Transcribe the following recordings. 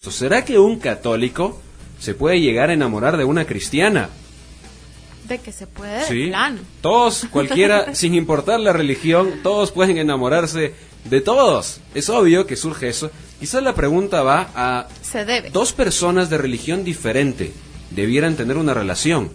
¿Será que un católico se puede llegar a enamorar de una cristiana? De que se puede, Sí, de plano. todos, cualquiera, sin importar la religión, todos pueden enamorarse de todos. Es obvio que surge eso. Quizás la pregunta va a... Se debe. Dos personas de religión diferente debieran tener una relación.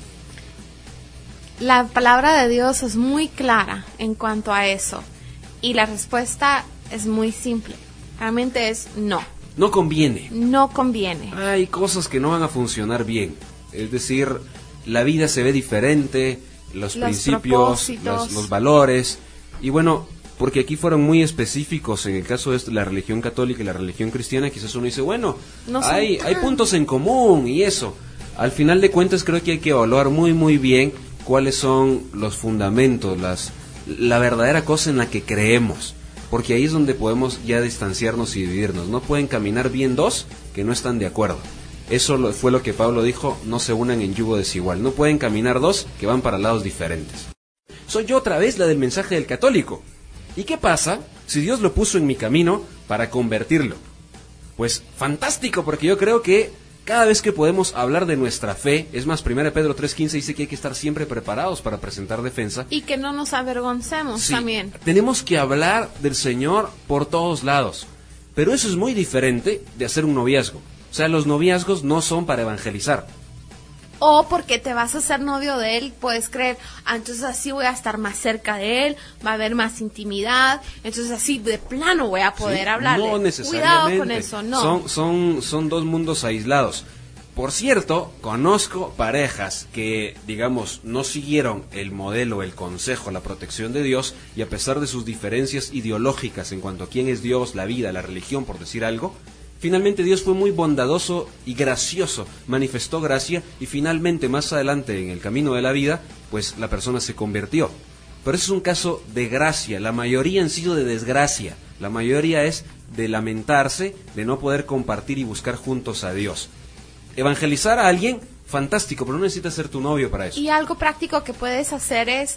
La palabra de Dios es muy clara en cuanto a eso. Y la respuesta es muy simple. Realmente es no. No conviene. No conviene. Hay cosas que no van a funcionar bien. Es decir, la vida se ve diferente, los principios, los valores. Y bueno, porque aquí fueron muy específicos en el caso de la religión católica y la religión cristiana, quizás uno dice, bueno, no hay puntos en común y eso. Al final de cuentas creo que hay que evaluar muy bien cuáles son los fundamentos, la verdadera cosa en la que creemos. Porque ahí es donde podemos ya distanciarnos y dividirnos. No pueden caminar bien dos que no están de acuerdo. Eso fue lo que Pablo dijo, no se unan en yugo desigual. No pueden caminar dos que van para lados diferentes. Soy yo otra vez la del mensaje del católico. ¿Y qué pasa si Dios lo puso en mi camino para convertirlo? Pues fantástico, porque yo creo que cada vez que podemos hablar de nuestra fe, es más, 1 Pedro 3:15 dice que hay que estar siempre preparados para presentar defensa. Y que no nos avergoncemos también. Tenemos que hablar del Señor por todos lados. Pero eso es muy diferente de hacer un noviazgo. O sea, los noviazgos no son para evangelizar. O porque te vas a hacer novio de él, puedes creer, entonces así voy a estar más cerca de él, va a haber más intimidad, entonces así de plano voy a poder hablarle. No necesariamente. Cuidado con eso, no. Son dos mundos aislados. Por cierto, conozco parejas que, digamos, no siguieron el modelo, el consejo, la protección de Dios, y a pesar de sus diferencias ideológicas en cuanto a quién es Dios, la vida, la religión, por decir algo, finalmente Dios fue muy bondadoso y gracioso, manifestó gracia y finalmente más adelante en el camino de la vida, pues la persona se convirtió. Pero eso es un caso de gracia, la mayoría han sido de desgracia, la mayoría es de lamentarse, de no poder compartir y buscar juntos a Dios. Evangelizar a alguien, fantástico, pero no necesitas ser tu novio para eso. Y algo práctico que puedes hacer es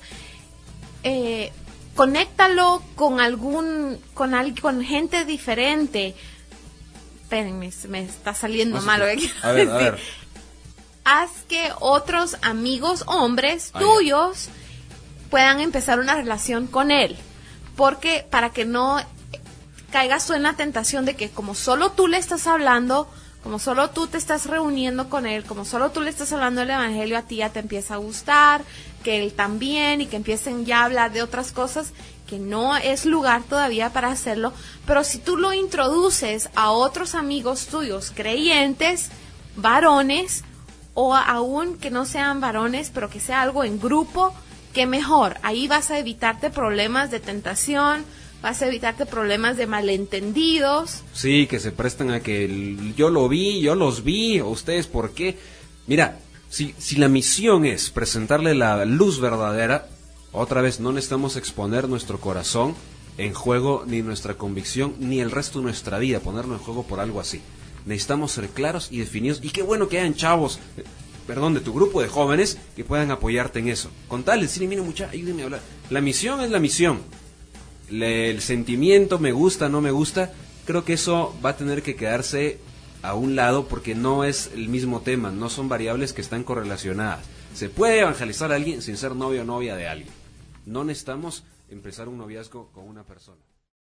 conéctalo con con gente diferente. Espérenme, me está saliendo mal lo que quiero decir. A ver. Haz que otros amigos hombres tuyos puedan empezar una relación con él. Porque para que no caigas tú en la tentación de que como solo tú le estás hablando, como solo tú te estás reuniendo con él, como solo tú le estás hablando del evangelio, a ti ya te empieza a gustar, que él también, y que empiecen ya a hablar de otras cosas, que no es lugar todavía para hacerlo, pero si tú lo introduces a otros amigos tuyos creyentes, varones, o aún que no sean varones, pero que sea algo en grupo, que mejor, ahí vas a evitarte problemas de tentación, vas a evitarte problemas de malentendidos. Sí, que se prestan a que yo lo vi, yo los vi, o ustedes por qué. Mira, si la misión es presentarle la luz verdadera, otra vez, no necesitamos exponer nuestro corazón en juego, ni nuestra convicción, ni el resto de nuestra vida, ponerlo en juego por algo así. Necesitamos ser claros y definidos, y qué bueno que hayan chavos, de tu grupo de jóvenes, que puedan apoyarte en eso. Con tal, decirle, mira muchacha, ayúdenme a hablar. La misión es la misión. El sentimiento, me gusta, no me gusta, creo que eso va a tener que quedarse a un lado, porque no es el mismo tema, no son variables que están correlacionadas. Se puede evangelizar a alguien sin ser novio o novia de alguien. No necesitamos empezar un noviazgo con una persona.